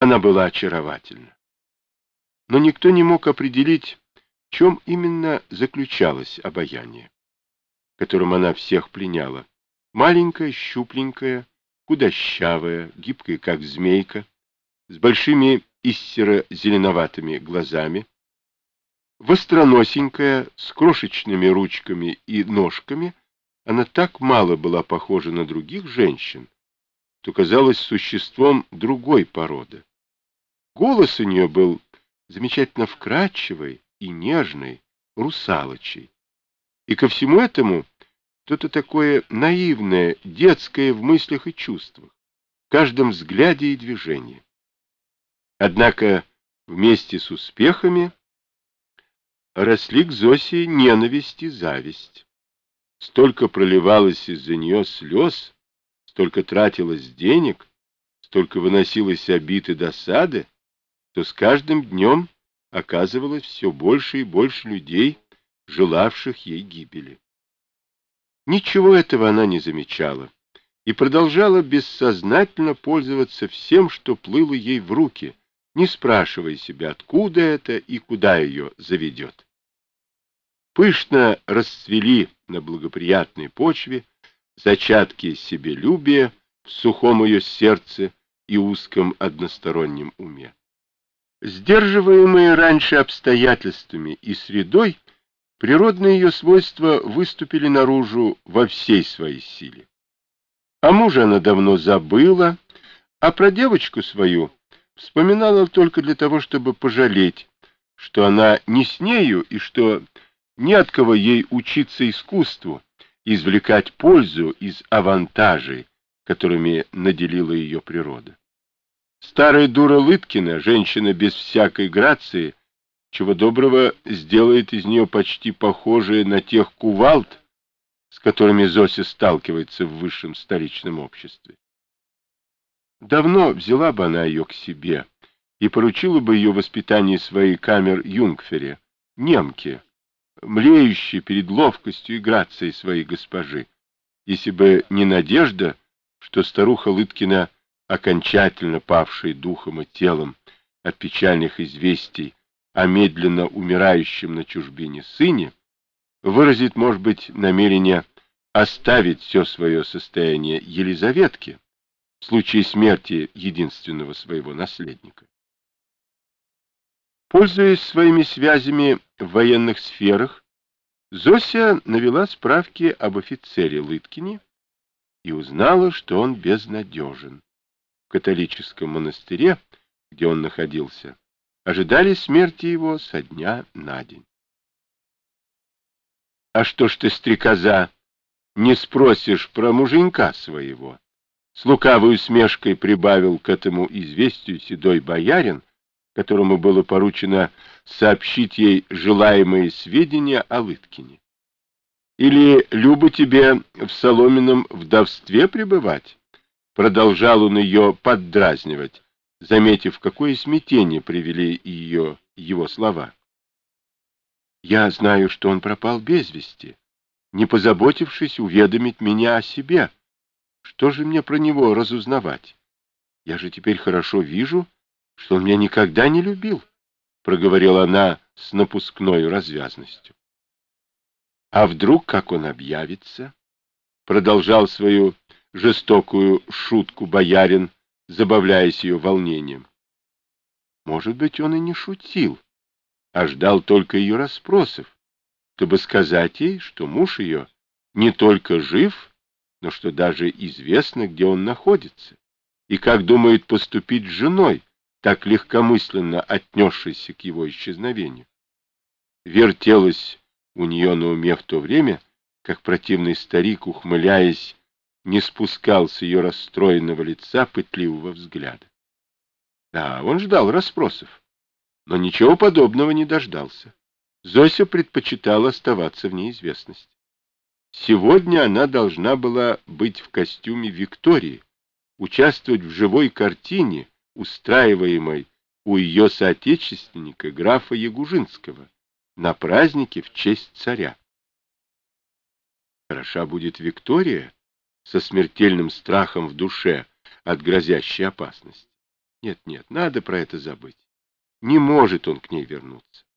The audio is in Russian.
Она была очаровательна. Но никто не мог определить, в чем именно заключалось обаяние, которым она всех пленяла. Маленькая, щупленькая, худощавая, гибкая, как змейка, с большими истеро-зеленоватыми глазами, востроносенькая, с крошечными ручками и ножками, она так мало была похожа на других женщин, что казалась существом другой породы. Голос у нее был замечательно вкрадчивый и нежный, русалочий. И ко всему этому что-то такое наивное, детское в мыслях и чувствах, в каждом взгляде и движении. Однако вместе с успехами росли к Зосе ненависть и зависть. Столько проливалось из-за нее слез, столько тратилось денег, столько выносилось обид и досады, что с каждым днем оказывалось все больше и больше людей, желавших ей гибели. Ничего этого она не замечала и продолжала бессознательно пользоваться всем, что плыло ей в руки, не спрашивая себя, откуда это и куда ее заведет. Пышно расцвели на благоприятной почве зачатки себелюбия в сухом ее сердце и узком одностороннем уме. Сдерживаемые раньше обстоятельствами и средой, природные ее свойства выступили наружу во всей своей силе. О муже она давно забыла, а про девочку свою вспоминала только для того, чтобы пожалеть, что она не с нею и что не от кого ей учиться искусству, извлекать пользу из авантажей, которыми наделила ее природа. Старая дура Лыткина, женщина без всякой грации, чего доброго сделает из нее почти похожие на тех кувалд, с которыми Зося сталкивается в высшем столичном обществе. Давно взяла бы она ее к себе и поручила бы ее воспитанию своей камер-юнгфере, немке, млеющей перед ловкостью и грацией своей госпожи, если бы не надежда, что старуха Лыткина, окончательно павшая духом и телом от печальных известий о медленно умирающем на чужбине сыне, выразит, может быть, намерение оставить все свое состояние Елизаветке в случае смерти единственного своего наследника. Пользуясь своими связями в военных сферах, Зося навела справки об офицере Лыткине и узнала, что он безнадежен. В католическом монастыре, где он находился, ожидали смерти его со дня на день. — А что ж ты, стрекоза, не спросишь про муженька своего? С лукавой усмешкой прибавил к этому известию седой боярин, которому было поручено сообщить ей желаемые сведения о Лыткине. Или любо тебе в соломенном вдовстве пребывать? Продолжал он ее поддразнивать, заметив, какое смятение привели ее его слова. Я знаю, что он пропал без вести, не позаботившись уведомить меня о себе. Что же мне про него разузнавать? Я же теперь хорошо вижу, что он меня никогда не любил, проговорила она с напускной развязностью. А вдруг, как он объявится? Продолжал свою жестокую шутку боярин, забавляясь ее волнением. Может быть, он и не шутил, а ждал только ее расспросов, чтобы сказать ей, что муж ее не только жив, но что даже известно, где он находится, и как думает поступить с женой, так легкомысленно отнесшейся к его исчезновению. Вертелось у нее на уме в то время, как противный старик, ухмыляясь, не спускал с ее расстроенного лица пытливого взгляда. Да, он ждал расспросов, но ничего подобного не дождался. Зося предпочитала оставаться в неизвестности. Сегодня она должна была быть в костюме Виктории, участвовать в живой картине, устраиваемой у ее соотечественника графа Ягужинского, на празднике в честь царя. Хороша будет Виктория со смертельным страхом в душе от грозящей опасности. Нет, нет, надо про это забыть. Не может он к ней вернуться.